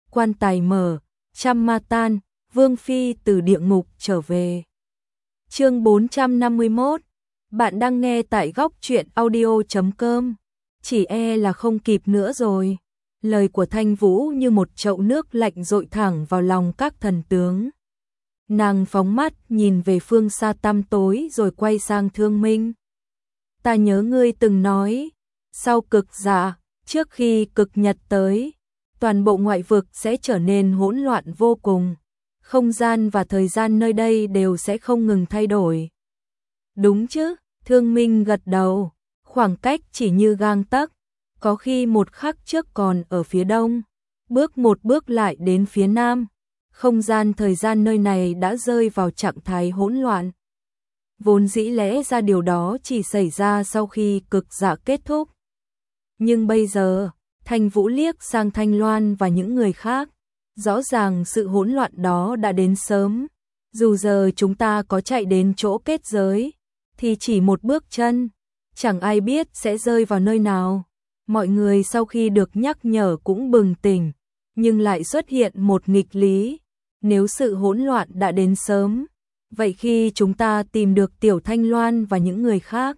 quan tài mở, trăm ma tan, Vương Phi từ địa ngục trở về. Chương 451, bạn đang nghe tại góc truyện audio.com. Chỉ e là không kịp nữa rồi. Lời của Thanh Vũ như một chậu nước lạnh dội thẳng vào lòng các thần tướng. Nàng phóng mắt nhìn về phương xa tăm tối rồi quay sang Thương Minh. Ta nhớ ngươi từng nói, sau cực dạ, trước khi cực nhật tới, toàn bộ ngoại vực sẽ trở nên hỗn loạn vô cùng. Không gian và thời gian nơi đây đều sẽ không ngừng thay đổi. Đúng chứ? Thương Minh gật đầu, khoảng cách chỉ như gang tấc, có khi một khắc trước còn ở phía đông, bước một bước lại đến phía nam. Không gian thời gian nơi này đã rơi vào trạng thái hỗn loạn. Vốn dĩ lẽ ra điều đó chỉ xảy ra sau khi cực dạ kết thúc. Nhưng bây giờ, Thanh Vũ liếc sang Thanh Loan và những người khác. Rõ ràng sự hỗn loạn đó đã đến sớm. Dù giờ chúng ta có chạy đến chỗ kết giới, thì chỉ một bước chân, chẳng ai biết sẽ rơi vào nơi nào. Mọi người sau khi được nhắc nhở cũng bừng tỉnh, nhưng lại xuất hiện một nghịch lý. Nếu sự hỗn loạn đã đến sớm, vậy khi chúng ta tìm được Tiểu Thanh Loan và những người khác,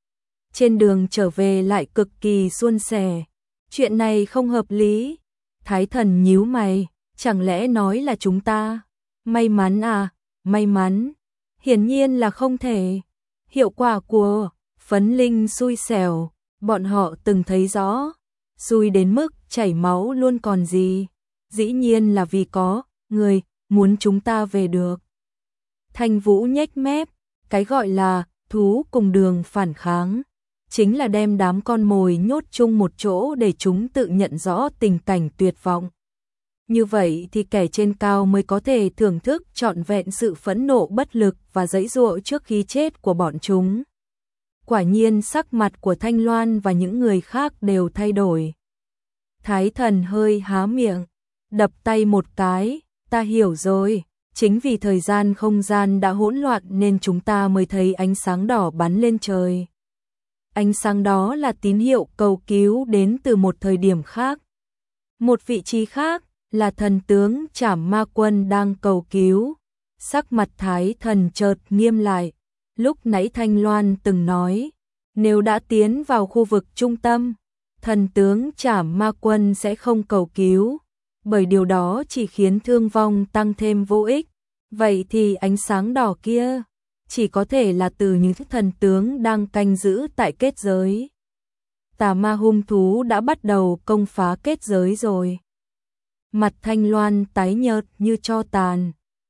trên đường trở về lại cực kỳ suôn sẻ. Chuyện này không hợp lý. Thái Thần nhíu mày, chẳng lẽ nói là chúng ta may mắn à? May mắn? Hiển nhiên là không thể. Hiệu quả của phấn linh xui xẻo, bọn họ từng thấy rõ, xui đến mức chảy máu luôn còn gì. Dĩ nhiên là vì có người muốn chúng ta về được. Thanh Vũ nhếch mép, cái gọi là thú cùng đường phản kháng, chính là đem đám con mồi nhốt chung một chỗ để chúng tự nhận rõ tình cảnh tuyệt vọng. Như vậy thì kẻ trên cao mới có thể thưởng thức trọn vẹn sự phẫn nộ bất lực và giãy giụa trước khi chết của bọn chúng. Quả nhiên sắc mặt của Thanh Loan và những người khác đều thay đổi. Thái Thần hơi há miệng, đập tay một cái, ta hiểu rồi, chính vì thời gian không gian đã hỗn loạn nên chúng ta mới thấy ánh sáng đỏ bắn lên trời. Ánh sáng đó là tín hiệu cầu cứu đến từ một thời điểm khác. Một vị trí khác là thần tướng Trảm Ma Quân đang cầu cứu. Sắc mặt Thái Thần chợt nghiêm lại. Lúc nãy Thanh Loan từng nói, nếu đã tiến vào khu vực trung tâm, thần tướng Trảm Ma Quân sẽ không cầu cứu, bởi điều đó chỉ khiến thương vong tăng thêm vô ích. Vậy thì ánh sáng đỏ kia chỉ có thể là từ những thần tướng đang canh giữ tại kết giới. Tà ma hung thú đã bắt đầu công phá kết giới rồi. Mặt Thanh Loan tái nhợt như tro tàn.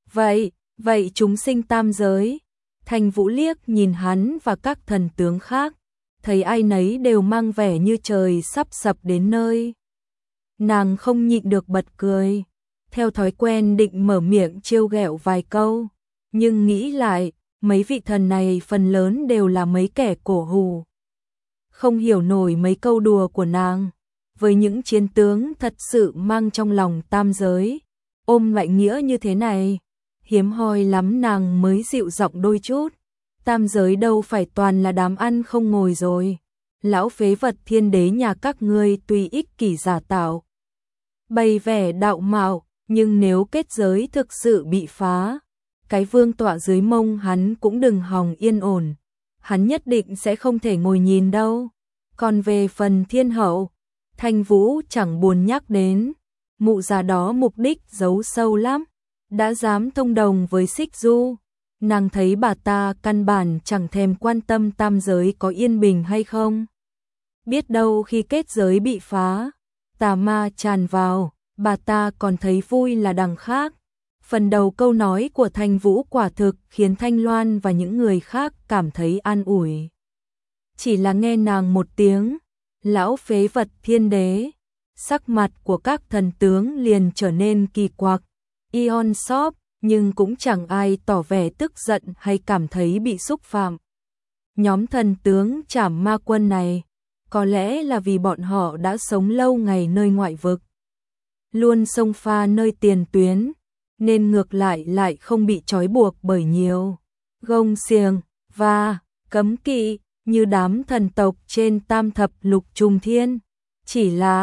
Vậy chúng sinh tam giới. Thanh Vũ liếc nhìn hắn và các thần tướng khác, thấy ai nấy đều mang vẻ như trời sắp sập đến nơi. Nàng không nhịn được bật cười, theo thói quen định mở miệng trêu ghẹo vài câu, nhưng nghĩ lại, mấy vị thần này phần lớn đều là mấy kẻ cổ hủ, không hiểu nổi mấy câu đùa của nàng. Với những chiến tướng thật sự mang trong lòng tam giới, ôm loại nghĩa như thế này, hiếm hoi lắm nàng mới dịu giọng đôi chút. Tam giới đâu phải toàn là đám ăn không ngồi rồi. Lão phế vật thiên đế nhà các ngươi tuy ích kỷ giả tạo, bày vẻ đạo mạo, nhưng nếu kết giới thực sự bị phá, cái vương tọa dưới mông hắn cũng đừng hòng yên ổn. Hắn nhất định sẽ không thể ngồi nhìn đâu. Còn về phần thiên hậu, Thanh Vũ chẳng buồn nhắc đến. Mụ già đó mục đích giấu sâu lắm. Đã dám thông đồng với Xích Du, nàng thấy bà ta căn bản chẳng thèm quan tâm tam giới có yên bình hay không. Biết đâu khi kết giới bị phá, tà ma tràn vào, bà ta còn thấy vui là đằng khác. Phần đầu câu nói của Thanh Vũ quả thực khiến Thanh Loan và những người khác cảm thấy an ủi. Chỉ là nghe nàng một tiếng, lão phế vật thiên đế, sắc mặt của các thần tướng liền trở nên kỳ quặc. Ion Shop, nhưng cũng chẳng ai tỏ vẻ tức giận hay cảm thấy bị xúc phạm. Nhóm thần tướng Trảm Ma Quân này, có lẽ là vì bọn họ đã sống lâu ngày nơi ngoại vực, luôn xông pha nơi tiền tuyến, nên ngược lại không bị trói buộc bởi nhiều gông xiềng và cấm kỵ như đám thần tộc trên tam thập lục trùng thiên. Chỉ là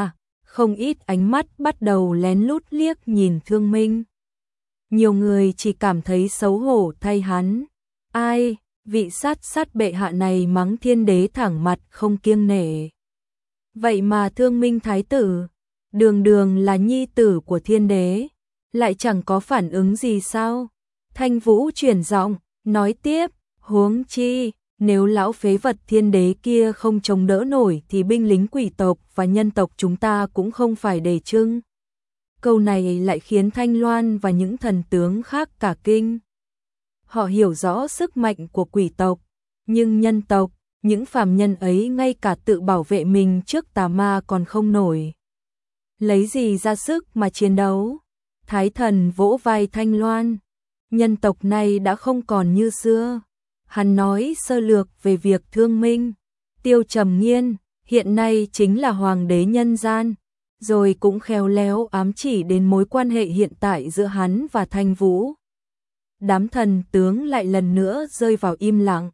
không ít ánh mắt bắt đầu lén lút liếc nhìn Thương Minh. Nhiều người chỉ cảm thấy xấu hổ thay hắn. Ai, vị sát bệ hạ này mắng thiên đế thẳng mặt không kiêng nể. Vậy mà Thương Minh thái tử, đường đường là nhi tử của thiên đế, lại chẳng có phản ứng gì sao? Thanh Vũ chuyển giọng, nói tiếp, huống chi, nếu lão phế vật thiên đế kia không chống đỡ nổi thì binh lính quỷ tộc và nhân tộc chúng ta cũng không phải để trưng. Câu này lại khiến Thanh Loan và những thần tướng khác cả kinh. Họ hiểu rõ sức mạnh của quỷ tộc, nhưng nhân tộc, những phàm nhân ấy ngay cả tự bảo vệ mình trước tà ma còn không nổi. Lấy gì ra sức mà chiến đấu? Thái thần vỗ vai Thanh Loan. Nhân tộc này đã không còn như xưa. Hắn nói sơ lược về việc Thương Minh. Tiêu Trầm Nghiên, hiện nay chính là hoàng đế nhân gian. Rồi cũng khéo léo ám chỉ đến mối quan hệ hiện tại giữa hắn và Thanh Vũ. Đám thần tướng lại lần nữa rơi vào im lặng.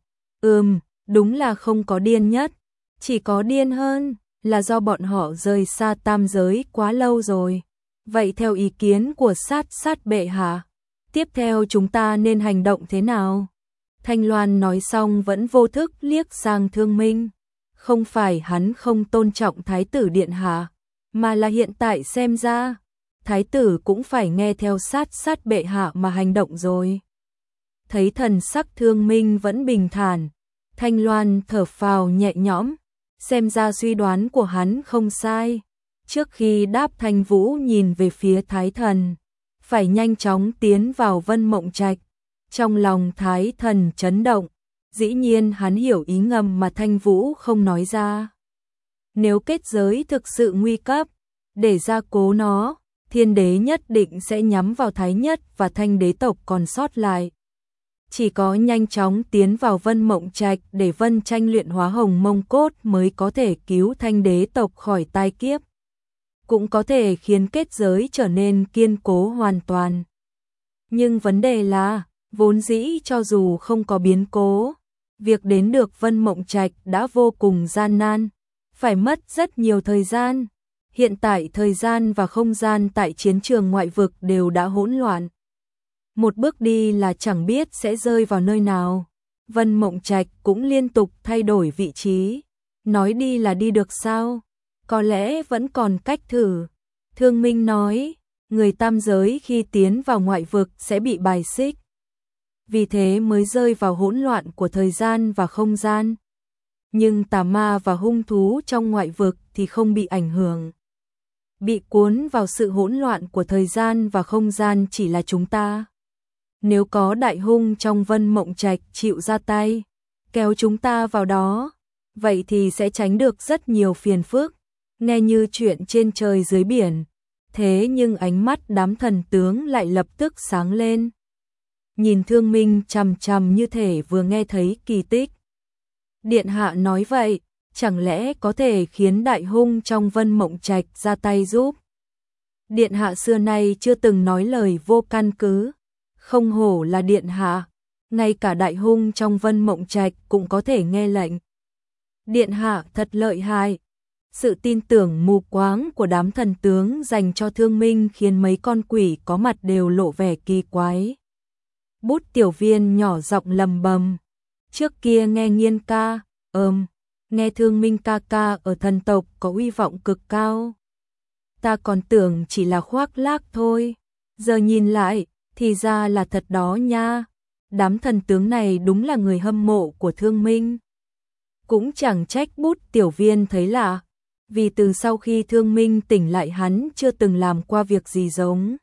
Đúng là không có điên nhất. Chỉ có điên hơn là do bọn họ rời xa tam giới quá lâu rồi. Vậy theo ý kiến của sát bệ hạ, tiếp theo chúng ta nên hành động thế nào? Thanh Loan nói xong vẫn vô thức liếc sang Thương Minh. Không phải hắn không tôn trọng Thái tử điện hạ, mà là hiện tại xem ra, Thái tử cũng phải nghe theo sát bệ hạ mà hành động rồi. Thấy thần sắc Thương Minh vẫn bình thản, Thanh Loan thở phào nhẹ nhõm, xem ra suy đoán của hắn không sai. Trước khi đáp, Thanh Vũ nhìn về phía Thái thần, phải nhanh chóng tiến vào Vân Mộng Trạch. Trong lòng Thái thần chấn động, dĩ nhiên hắn hiểu ý ngầm mà Thanh Vũ không nói ra. Nếu kết giới thực sự nguy cấp, để gia cố nó, thiên đế nhất định sẽ nhắm vào Thái nhất và Thanh đế tộc còn sót lại. Chỉ có nhanh chóng tiến vào Vân Mộng Trạch để Vân Tranh luyện hóa hồng mông cốt mới có thể cứu Thanh đế tộc khỏi tai kiếp. Cũng có thể khiến kết giới trở nên kiên cố hoàn toàn. Nhưng vấn đề là, vốn dĩ cho dù không có biến cố, việc đến được Vân Mộng Trạch đã vô cùng gian nan, phải mất rất nhiều thời gian. Hiện tại thời gian và không gian tại chiến trường ngoại vực đều đã hỗn loạn. Một bước đi là chẳng biết sẽ rơi vào nơi nào. Vân Mộng Trạch cũng liên tục thay đổi vị trí. Nói đi là đi được sao? Có lẽ vẫn còn cách thử. Thương Minh nói, người tam giới khi tiến vào ngoại vực sẽ bị bài xích. Vì thế mới rơi vào hỗn loạn của thời gian và không gian. Nhưng tà ma và hung thú trong ngoại vực thì không bị ảnh hưởng. Bị cuốn vào sự hỗn loạn của thời gian và không gian chỉ là chúng ta. Nếu có đại hung trong Vân Mộng Trạch chịu ra tay, kéo chúng ta vào đó, vậy thì sẽ tránh được rất nhiều phiền phức, nghe như chuyện trên trời dưới biển. Thế nhưng ánh mắt đám thần tướng lại lập tức sáng lên. Nhìn Thương Minh chằm chằm như thể vừa nghe thấy kỳ tích. Điện hạ nói vậy, chẳng lẽ có thể khiến đại hung trong Vân Mộng Trạch ra tay giúp? Điện hạ xưa nay chưa từng nói lời vô căn cứ. Không hổ là điện hạ, ngay cả đại hung trong Vân Mộng Trạch cũng có thể nghe lệnh. Điện hạ thật lợi hại. Sự tin tưởng mù quáng của đám thần tướng dành cho Thương Minh khiến mấy con quỷ có mặt đều lộ vẻ kỳ quái. Bút Tiểu Viên nhỏ giọng lầm bầm. Trước kia nghe Nghiên ca, nghe Thương Minh ca ca ở thần tộc có uy vọng cực cao. Ta còn tưởng chỉ là khoác lác thôi. Giờ nhìn lại, thì ra là thật đó nha. Đám thần tướng này đúng là người hâm mộ của Thương Minh. Cũng chẳng trách Bút Tiểu Viên thấy lạ. Vì từ sau khi Thương Minh tỉnh lại hắn chưa từng làm qua việc gì giống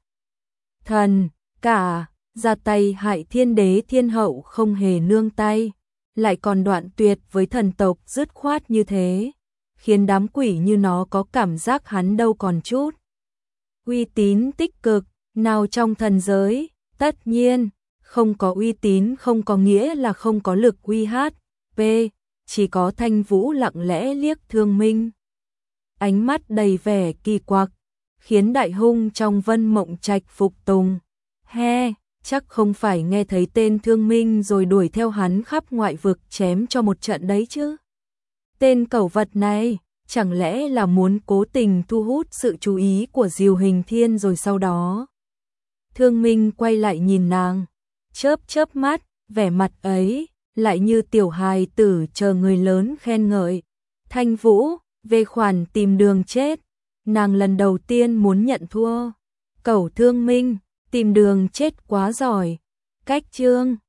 thần cả, ra tay hại thiên đế thiên hậu không hề nương tay, lại còn đoạn tuyệt với thần tộc dứt khoát như thế, khiến đám quỷ như nó có cảm giác hắn đâu còn chút uy tín tích cực nào trong thần giới. Tất nhiên, không có uy tín không có nghĩa là không có lực uy hát. Chỉ có Thanh Vũ lặng lẽ liếc Thương Minh, ánh mắt đầy vẻ kỳ quặc, khiến đại hung trong Vân Mộng Trạch phục tùng. Chắc không phải nghe thấy tên Thương Minh rồi đuổi theo hắn khắp ngoại vực chém cho một trận đấy chứ. Tên cẩu vật này, chẳng lẽ là muốn cố tình thu hút sự chú ý của Diều Hình Thiên rồi sau đó. Thương Minh quay lại nhìn nàng, chớp chớp mắt, vẻ mặt ấy lại như tiểu hài tử chờ người lớn khen ngợi. Thanh Vũ, về khoản tìm đường chết, nàng lần đầu tiên muốn nhận thua. Cẩu Thương Minh, tìm đường chết quá giỏi. Cách chương